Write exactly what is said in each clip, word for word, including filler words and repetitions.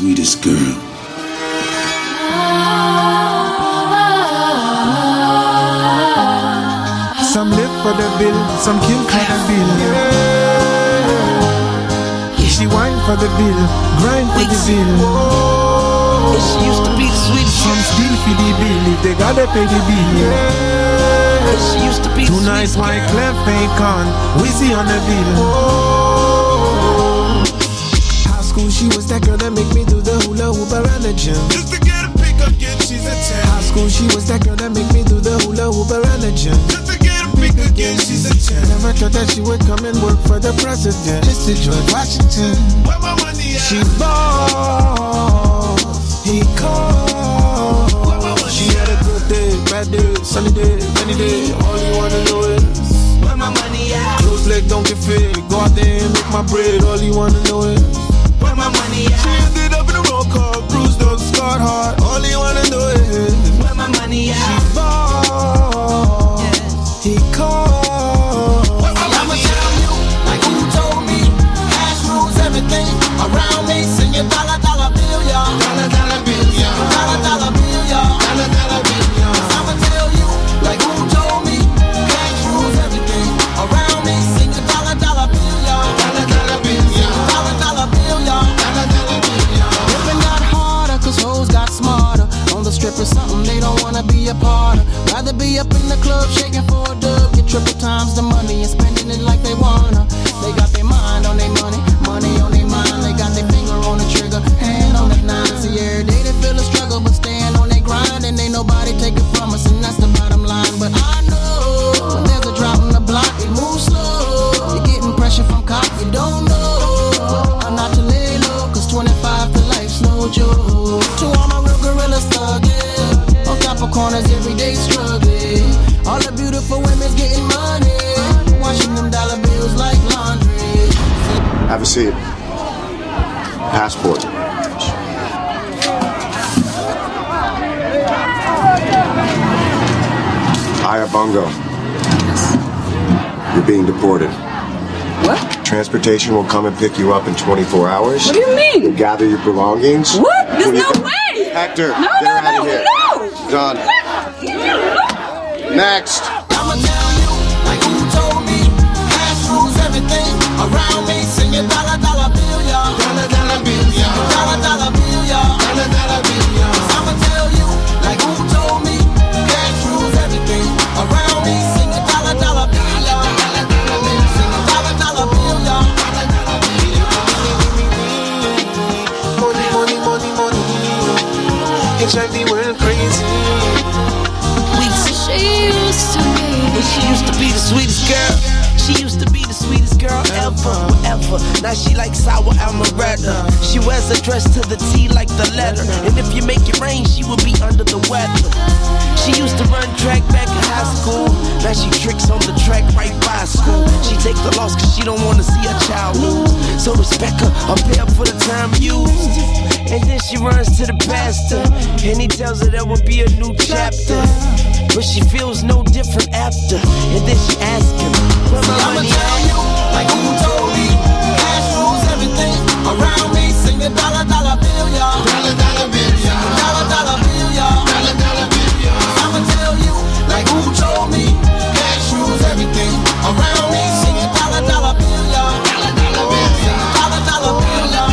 sweetest girl. Some live for the bill, some kill for the bill. Yeah. She whine for the bill, grind for the bill. And she used to be the sweetest. Some steal for the bill if they gotta pay the bill. Yeah. And she used to be the Tonight sweetest. Tonight Wyclef ain't con, Wizzy on the bill. High school she was that girl that make me do the hula hoop around the gym. Just to get a pick up, yeah, she's a ten. High school she was that girl that make me do the hula hoop around the gym. Just to get a pick again, she's a ten. Never thought that she would come and work for the president. Just to George Washington. Where my money at? She ball, he called. She had a good day, bad day, sunny day, rainy day. All you wanna know is Where my money at? close leg don't get fit. Go out there and make my bread. All you wanna know is Where my money at? she ended up in a roll call, bruised up, scarred heart. All you wanna know is Where my money at? she ball, he called. I'ma tell you, like who told me, cash rules everything around me. Sing your dollar dollar bill, y'all. Dollar, dollar bill, y'all. Dollar dollar bill, y'all. Dollar, dollar bill, y'all. I'ma tell you, like who told me, cash rules everything around me. Sing your dollar dollar bill, y'all. Dollar, dollar bill, y'all. Dollar dollar bill, y'all. Dollar, dollar bill, y'all. Living got harder, cause hoes got smarter. On the strip is something they don't wanna be a part of. Rather be up in the club shaking for a dub. Get triple times the money and spending it like they wanna. They got their mind on their money, money on their mind. They got their finger on the trigger, hand on the nine. See, every day they feel a struggle, but staying on their grind. And ain't nobody take it from us, and that's the bottom line. But I know when there's a drop in the block, it moves slow. You're getting pressure from cops, you don't know. I'm not to lay low, cause twenty-five to life's no joke. To all my real gorillas thugging, on top of corners every day struggling. All the beautiful women's getting money, washing them dollar bills like laundry. Have a seat. Passport. Aya Bongo. You're being deported. What? Transportation will come and pick you up in twenty-four hours. What do you mean? You'll gather your belongings. What? There's When you no go- way! Hector, No, get no, her out no, of here. no! Done. Next. I'ma tell you, like who told me, cash rules everything around me. Sing your dollar dollar bill, y'all. Dollar, dollar bill, y'all. Dollar dollar bill, y'all. Dollar, dollar bill, y'all. I'ma tell you, like who told me, cash rules everything around me. Sing your dollar dollar bill, y'all. Dollar dollar bill, sing your dollar dollar bill, y'all. Dollar dollar bill, y'all. money, money, money, money. H I V went crazy. She used to be. She used to be the sweetest girl. She used to be the sweetest girl ever, ever. Now she like sour amaretto. She wears a dress to the T like the letter. And if you make it rain, she will be under the weather. She used to run track back in high school. Now she tricks on the track right by school. She take the loss cause she don't wanna see her child lose. So respect her, or pay up for the time used. And then she runs to the pastor, and he tells her there will be a new chapter. But she feels no different after. And then she asks him, where my I'ma money tell at? you, like who told me, cash rules everything around me. Sing a dollar, dollar bill, y'all. Dollar, dollar bill, y'all. Dollar, dollar bill, y'all. Dollar, dollar bill, y'all. I'ma tell you, like who told me, cash rules everything around me. Sing a dollar, dollar bill, y'all. Dollar, dollar bill, y'all. Dollar, dollar bill, y'all.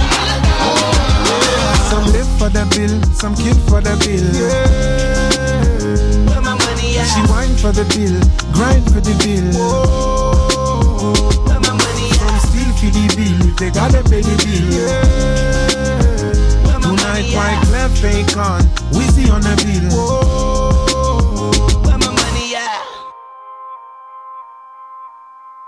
Some live for the bill, some kill for the bill. Yeah. Where my money at? She whine for the bill, grind for the bill. Where my money Some at? steal for the bill, if they gotta pay the bill. Yeah. Where my Tonight, money white at? clef ain't con, Wizzy on the bill.